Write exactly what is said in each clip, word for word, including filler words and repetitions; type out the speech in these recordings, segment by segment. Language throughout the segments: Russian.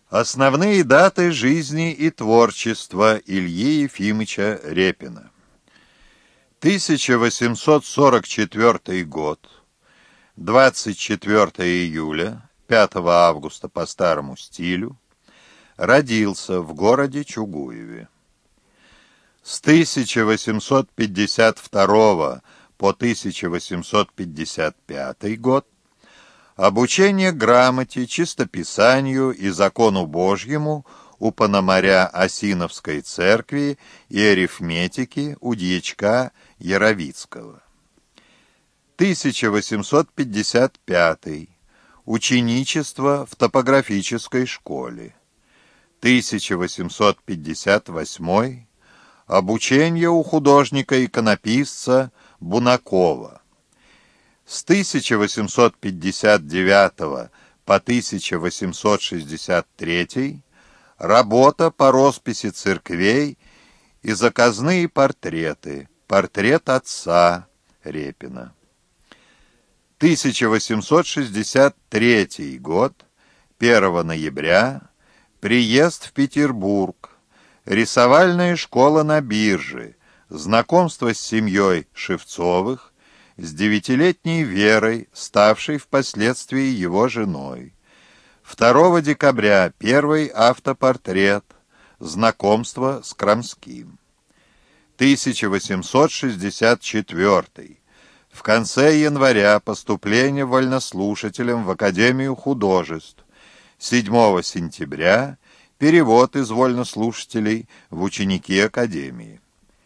Основные даты жизни и творчества Ильи Ефимовича Репина. тысяча восемьсот сорок четвёртый год, двадцать четвёртого июля, пятого августа по старому стилю, родился в городе Чугуеве. С тысяча восемьсот пятьдесят второго по тысяча восемьсот пятьдесят пятый год обучение грамоте, чистописанию и закону Божьему у Пономаря Осиновской церкви и арифметики у дьячка Яровицкого. тысяча восемьсот пятьдесят пятый. Ученичество в топографической школе. тысяча восемьсот пятьдесят восьмой. Обучение у художника-иконописца Бунакова. С тысяча восемьсот пятьдесят девятого по тысяча восемьсот шестьдесят третий работа по росписи церквей и заказные портреты. Портрет отца Репина. тысяча восемьсот шестьдесят третий год, первого ноября, приезд в Петербург, рисовальная школа на бирже, знакомство с семьей Шевцовых, с девятилетней Верой, ставшей впоследствии его женой. второго декабря первый автопортрет, знакомство с Крамским. тысяча восемьсот шестьдесят четвёртый. В конце января поступление вольнослушателем в Академию художеств. седьмого сентября перевод из вольнослушателей в ученики Академии.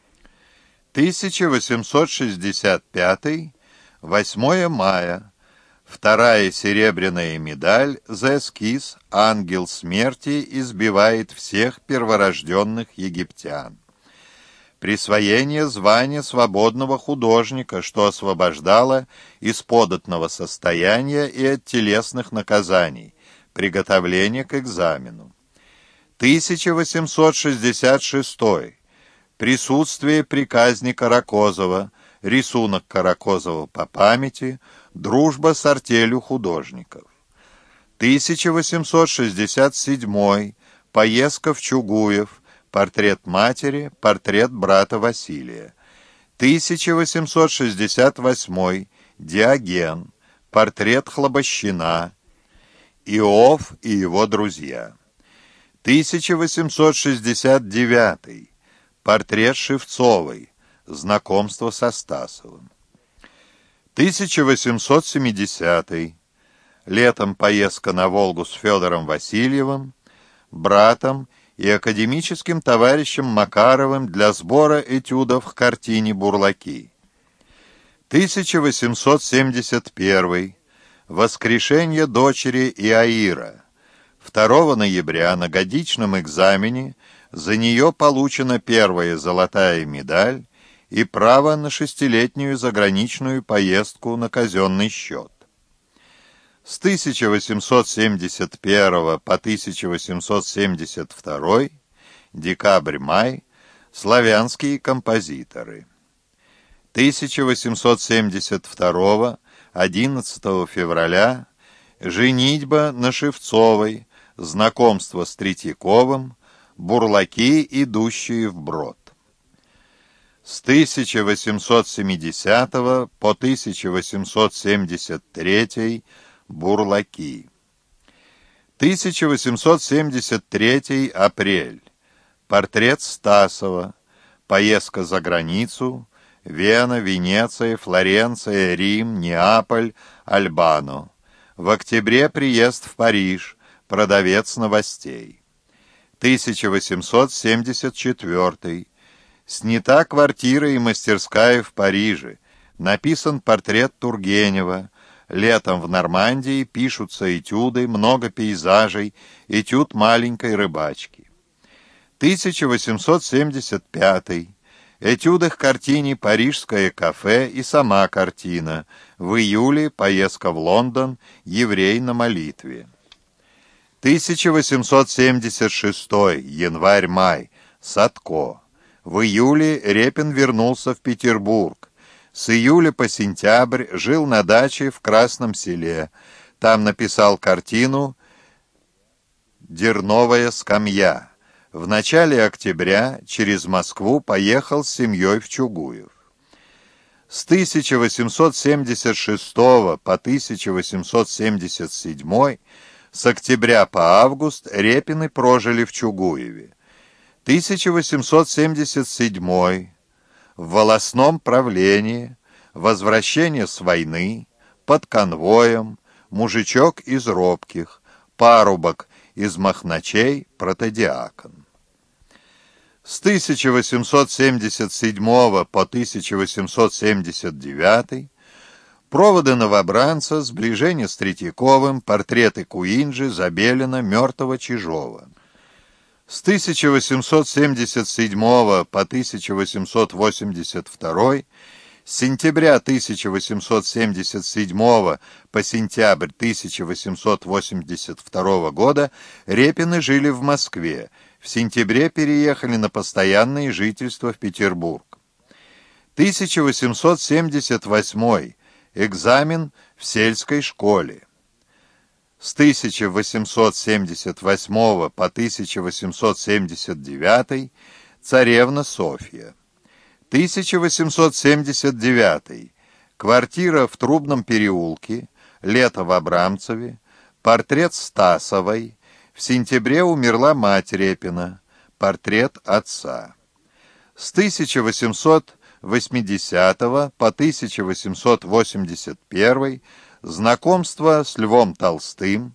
тысяча восемьсот шестьдесят пятый. восьмого мая. Вторая серебряная медаль за эскиз «Ангел смерти избивает всех перворожденных египтян». Присвоение звания свободного художника, что освобождало из податного состояния и от телесных наказаний. Приготовление к экзамену. тысяча восемьсот шестьдесят шестой. Присутствие при казни Каракозова, рисунок Каракозова по памяти, дружба с артелью художников. тысяча восемьсот шестьдесят седьмой. Поездка в Чугуев, портрет матери, портрет брата Василия. тысяча восемьсот шестьдесят восьмой. Диоген, портрет Хлобощина, Иов и его друзья. тысяча восемьсот шестьдесят девятый. Портрет Шевцовой, знакомство со Стасовым. тысяча восемьсот семидесятый. Летом поездка на Волгу с Федором Васильевым, братом и академическим товарищем Макаровым для сбора этюдов к картине «Бурлаки». тысяча восемьсот семьдесят первый. Воскрешение дочери Иаира. второго ноября на годичном экзамене за нее получена первая золотая медаль и право на шестилетнюю заграничную поездку на казенный счет. С тысяча восемьсот семьдесят первого по тысяча восемьсот семьдесят второй, декабрь-май, славянские композиторы. тысяча восемьсот семьдесят второго, одиннадцатого февраля, женитьба на Шевцовой, знакомство с Третьяковым, бурлаки, идущие вброд. С тысяча восемьсот семидесятого по тысяча восемьсот семьдесят третий бурлаки. тысяча восемьсот семьдесят третий апрель. Портрет Стасова. Поездка за границу. Вена, Венеция, Флоренция, Рим, Неаполь, Альбано. В октябре приезд в Париж. Продавец новостей. тысяча восемьсот семьдесят четвёртый. Снята квартира и мастерская в Париже. Написан портрет Тургенева. Летом в Нормандии пишутся этюды, много пейзажей, этюд маленькой рыбачки. тысяча восемьсот семьдесят пятый. Этюды к картине «Парижское кафе» и сама картина. В июле поездка в Лондон, еврей на молитве. тысяча восемьсот семьдесят шестой. Январь-май. Садко. В июле Репин вернулся в Петербург. С июля по сентябрь жил на даче в Красном Селе. Там написал картину Дерновая скамья. В начале октября через Москву поехал с семьей в Чугуев. С тысяча восемьсот семьдесят шестого по тысяча восемьсот семьдесят седьмой, с октября по август, Репины прожили в Чугуеве. тысяча восемьсот семьдесят седьмой, в волостном правлении, возвращение с войны, под конвоем, мужичок из робких, парубок из махначей, протодиакон. С тысяча восемьсот семьдесят седьмого по тысяча восемьсот семьдесят девятый проводы новобранца, сближение с Третьяковым, портреты Куинджи, Забелина, Мертвого, Чижова. С тысяча восемьсот семьдесят седьмого по тысяча восемьсот восемьдесят второй, с сентября тысяча восемьсот семьдесят седьмого по сентябрь тысяча восемьсот восемьдесят второго года Репины жили в Москве. В сентябре переехали на постоянное жительство в Петербург. тысяча восемьсот семьдесят восьмой. Экзамен в сельской школе. С тысяча восемьсот семьдесят восьмого по тысяча восемьсот семьдесят девятый царевна Софья. тысяча восемьсот семьдесят девятый. Квартира в Трубном переулке, лето в Абрамцеве, портрет Стасовой. В сентябре умерла мать Репина, портрет отца. С тысяча восемьсот восьмидесятого по тысяча восемьсот восемьдесят первый знакомство с Львом Толстым,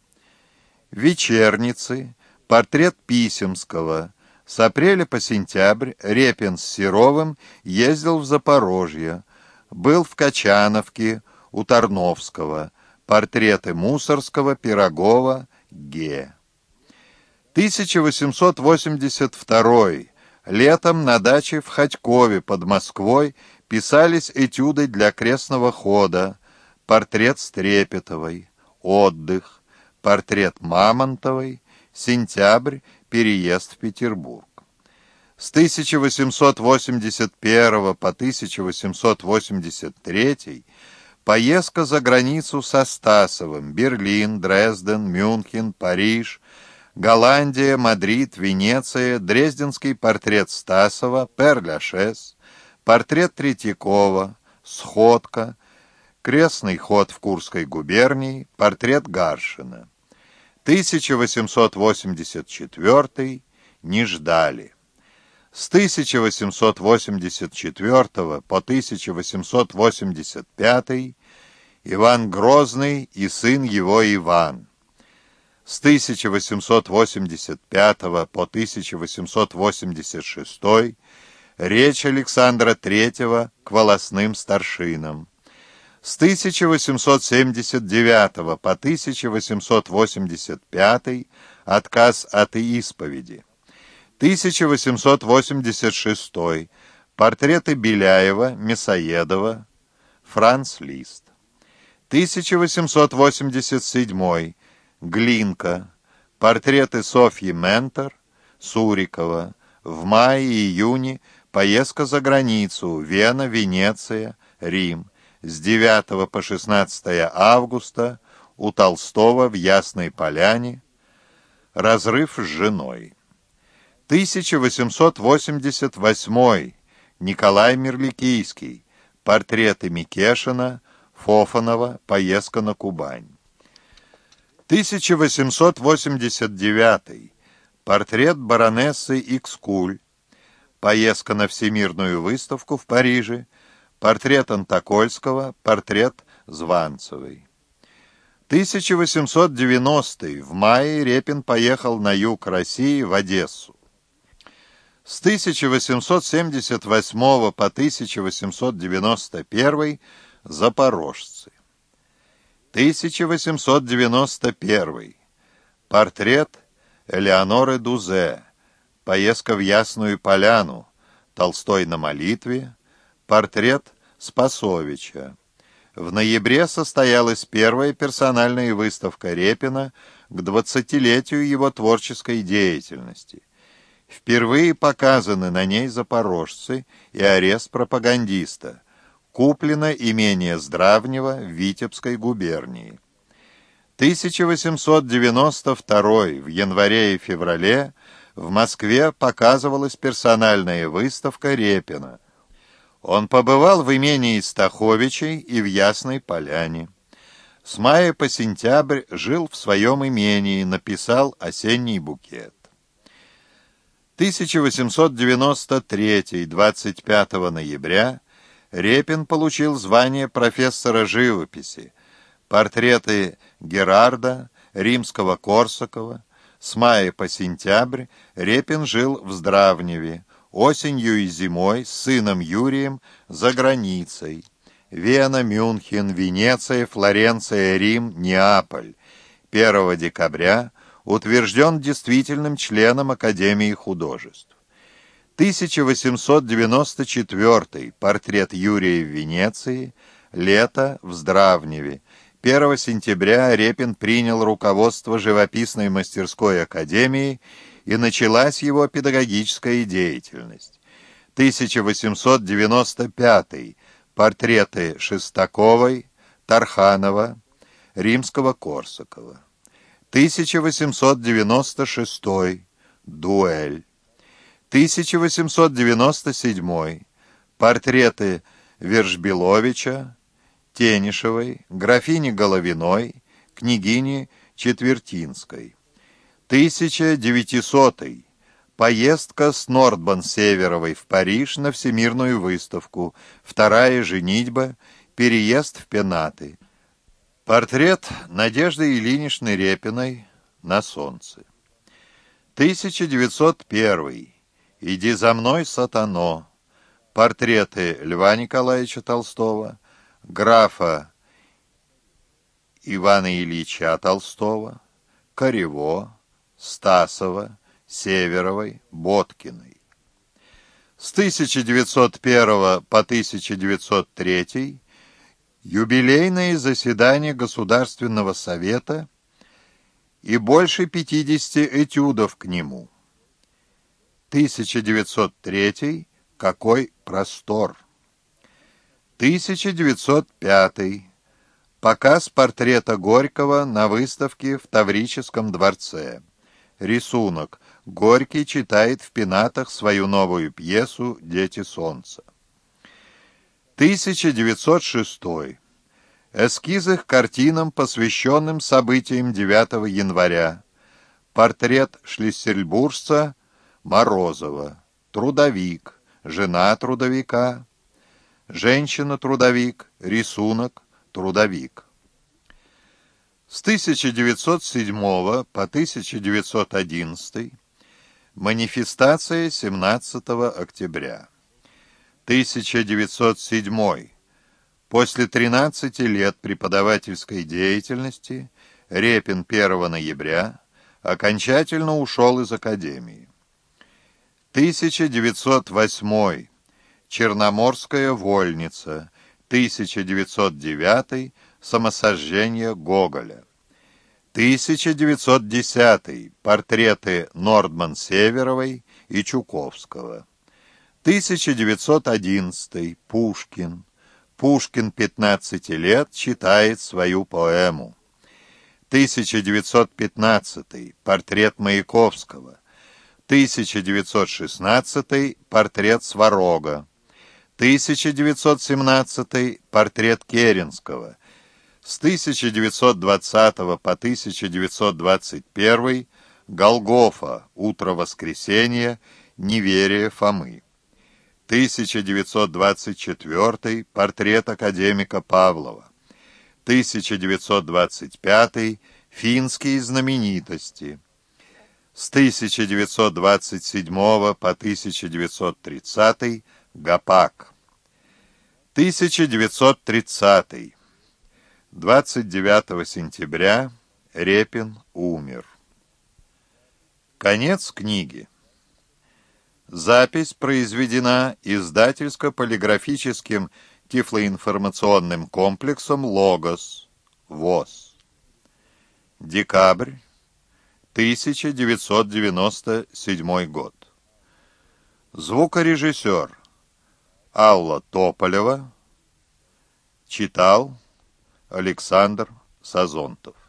вечерницы, портрет Писемского. С апреля по сентябрь Репин с Серовым ездил в Запорожье, был в Качановке у Тарновского, портреты Мусорского, Пирогова, Ге. тысяча восемьсот восемьдесят второй. Летом на даче в Ходькове под Москвой писались этюды для крестного хода, портрет Стрепетовой, отдых, портрет Мамонтовой, сентябрь, переезд в Петербург. С тысяча восемьсот восемьдесят первого по тысяча восемьсот восемьдесят третий поездка за границу со Стасовым, Берлин, Дрезден, Мюнхен, Париж, Голландия, Мадрид, Венеция, дрезденский портрет Стасова, Пер-Ляшез, портрет Третьякова, сходка, крестный ход в Курской губернии, портрет Гаршина. тысяча восемьсот восемьдесят четвёртый. Не ждали. С тысяча восемьсот восемьдесят четвёртого по тысяча восемьсот восемьдесят пятый Иван Грозный и сын его Иван. С тысяча восемьсот восемьдесят пятого по тысяча восемьсот восемьдесят шестой речь Александра Третьего к волостным старшинам. С тысяча восемьсот семьдесят девятого по тысяча восемьсот восемьдесят пятый отказ от исповеди. тысяча восемьсот восемьдесят шестой портреты Беляева, Мясоедова, Франц Лист. тысяча восемьсот восемьдесят седьмой Глинка, портреты Софьи Ментор, Сурикова. В мае-июне поездка за границу, Вена, Венеция, Рим. С девятого по шестнадцатое августа у Толстого в Ясной Поляне. Разрыв с женой. тысяча восемьсот восемьдесят восьмой Николай Мерликийский, портреты Микешина, Фофанова, поездка на Кубань. тысяча восемьсот восемьдесят девятый портрет баронессы Икскуль, поездка на Всемирную выставку в Париже, портрет Антокольского, портрет Званцевой. тысяча восемьсот девяностый в мае Репин поехал на юг России, в Одессу. С тысяча восемьсот семьдесят восьмого по тысяча восемьсот девяносто первый запорожцы. тысяча восемьсот девяносто первый портрет Элеоноры Дузе, поездка в Ясную Поляну, Толстой на молитве, портрет Спасовича. В ноябре состоялась первая персональная выставка Репина к двадцатилетию его творческой деятельности. Впервые показаны на ней запорожцы и арест пропагандиста. Куплено имение Здравнева в Витебской губернии. тысяча восемьсот девяносто второй в январе и феврале в Москве показывалась персональная выставка Репина. Он побывал в имении Стаховичей и в Ясной Поляне. С мая по сентябрь жил в своем имении, написал «Осенний букет». тысяча восемьсот девяносто третий, двадцать пятого ноября, Репин получил звание профессора живописи. Портреты Герарда, Римского-Корсакова. С мая по сентябрь Репин жил в Здравневе, осенью и зимой с сыном Юрием за границей. Вена, Мюнхен, Венеция, Флоренция, Рим, Неаполь. первого декабря утвержден действительным членом Академии художеств. тысяча восемьсот девяносто четвёртый портрет Юрия в Венеции, лето в Здравневе. первого сентября Репин принял руководство живописной мастерской академии, и началась его педагогическая деятельность. тысяча восемьсот девяносто пятый портреты Шестаковой, Тарханова, Римского-Корсакова. тысяча восемьсот девяносто шестой дуэль. тысяча восемьсот девяносто седьмой портреты Вершбиловича, Тенишевой, графини Головиной, княгини Четвертинской. тысяча девятисотый поездка с Нордбан-Северовой в Париж на Всемирную выставку, вторая женитьба, переезд в Пенаты. Портрет Надежды Ильиничны Репиной на солнце. тысяча девятьсот первый «Иди за мной, сатано». Портреты Льва Николаевича Толстого, графа Ивана Ильича Толстого, Корево, Стасова, Северовой, Боткиной. С тысяча девятьсот первого по тысяча девятьсот третий юбилейное заседание Государственного совета и больше пятидесяти этюдов к нему. тысяча девятьсот третий «Какой простор». тысяча девятьсот пятый показ портрета Горького на выставке в Таврическом дворце. Рисунок. Горький читает в Пенатах свою новую пьесу «Дети солнца». тысяча девятьсот шестой эскизы к картинам, посвященным событиям девятого января. Портрет шлиссельбуржца Морозова. Трудовик. Жена трудовика. Женщина-трудовик. Рисунок. Трудовик. С тысяча девятьсот седьмого по тысяча девятьсот одиннадцатый манифестация семнадцатого октября. тысяча девятьсот седьмой после тринадцати лет преподавательской деятельности Репин первого ноября окончательно ушел из академии. тысяча девятьсот восьмой Черноморская вольница. тысяча девятьсот девятый самосожжение Гоголя. тысяча девятьсот десятый портреты Нордман-Северовой и Чуковского. тысяча девятьсот одиннадцатый Пушкин. Пушкин пятнадцати лет читает свою поэму. тысяча девятьсот пятнадцатый портрет Маяковского. тысяча девятьсот шестнадцатый портрет Сварога. тысяча девятьсот семнадцатый портрет Керенского. С тысяча девятьсот двадцатого по тысяча девятьсот двадцать первый Голгофа. Утро воскресенья. Неверие Фомы. тысяча девятьсот двадцать четвёртый портрет академика Павлова. тысяча девятьсот двадцать пятый финские знаменитости. С тысяча девятьсот двадцать седьмого по тысяча девятьсот тридцатый Гапак. тысяча девятьсот тридцатый двадцать девятого сентября Репин умер. Конец книги. Запись произведена издательско-полиграфическим тифлоинформационным комплексом «Логос», ВОС. Декабрь тысяча девятьсот девяносто седьмой год. Звукорежиссер Алла Тополева. Читал Александр Сазонтов.